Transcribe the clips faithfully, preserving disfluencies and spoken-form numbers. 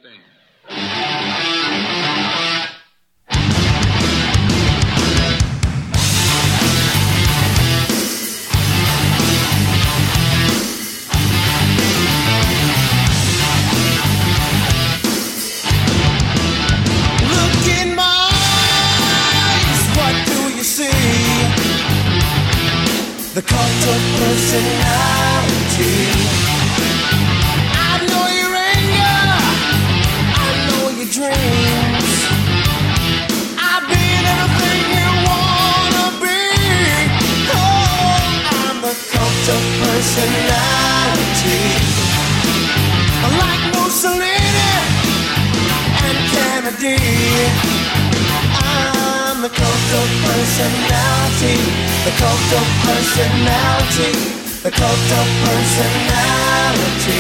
thing. The cult of personality. I know your anger, I know your dreams. I've been everything you wanna be. Oh, I'm the cult of personality. Like Mussolini and Kennedy, I'm the cult of personality. The cult of personality. The cult of personality.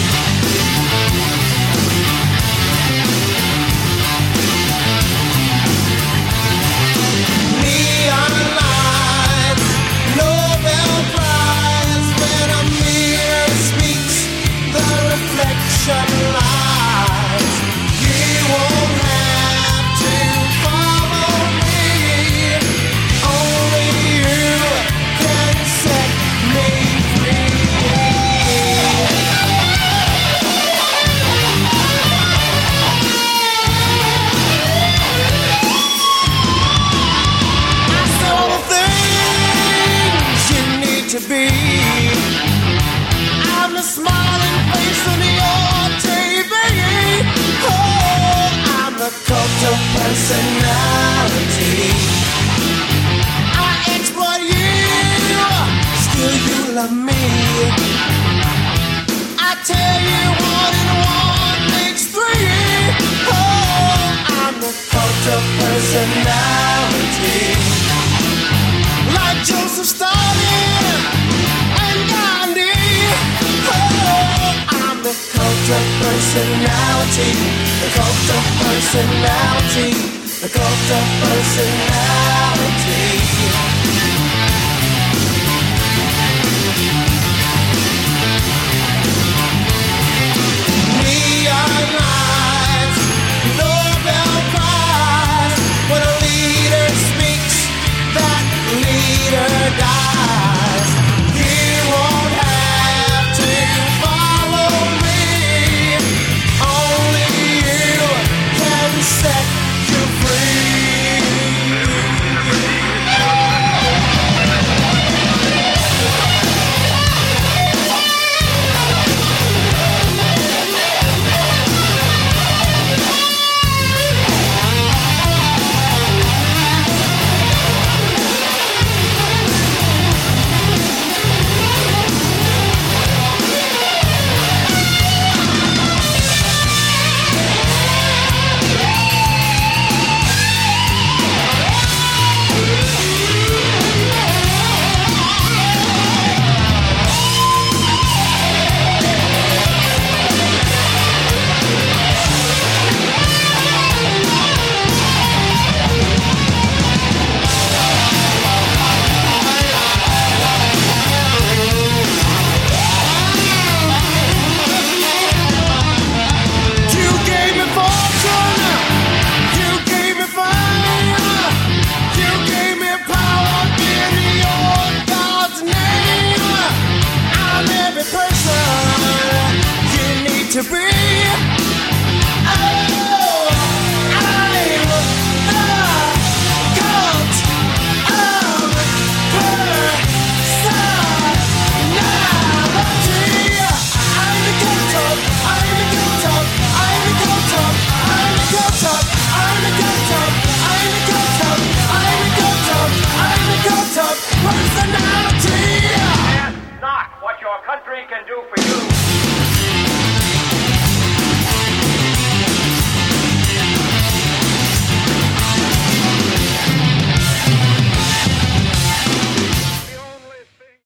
Neon lights, Nobel Prize. When a mirror speaks, the reflection lies. You won't have to follow me. Only you can set me free. I saw the things you need to be. I'm the smiling face on your T V. Oh, I'm the cult of personality. I exploit you, still you love me. I tell you one and one makes three. Oh, I'm the cult of personality. Like Joseph Stalin and Gandhi. Oh, I'm the cult of personality. The cult of personality. The cult of personality.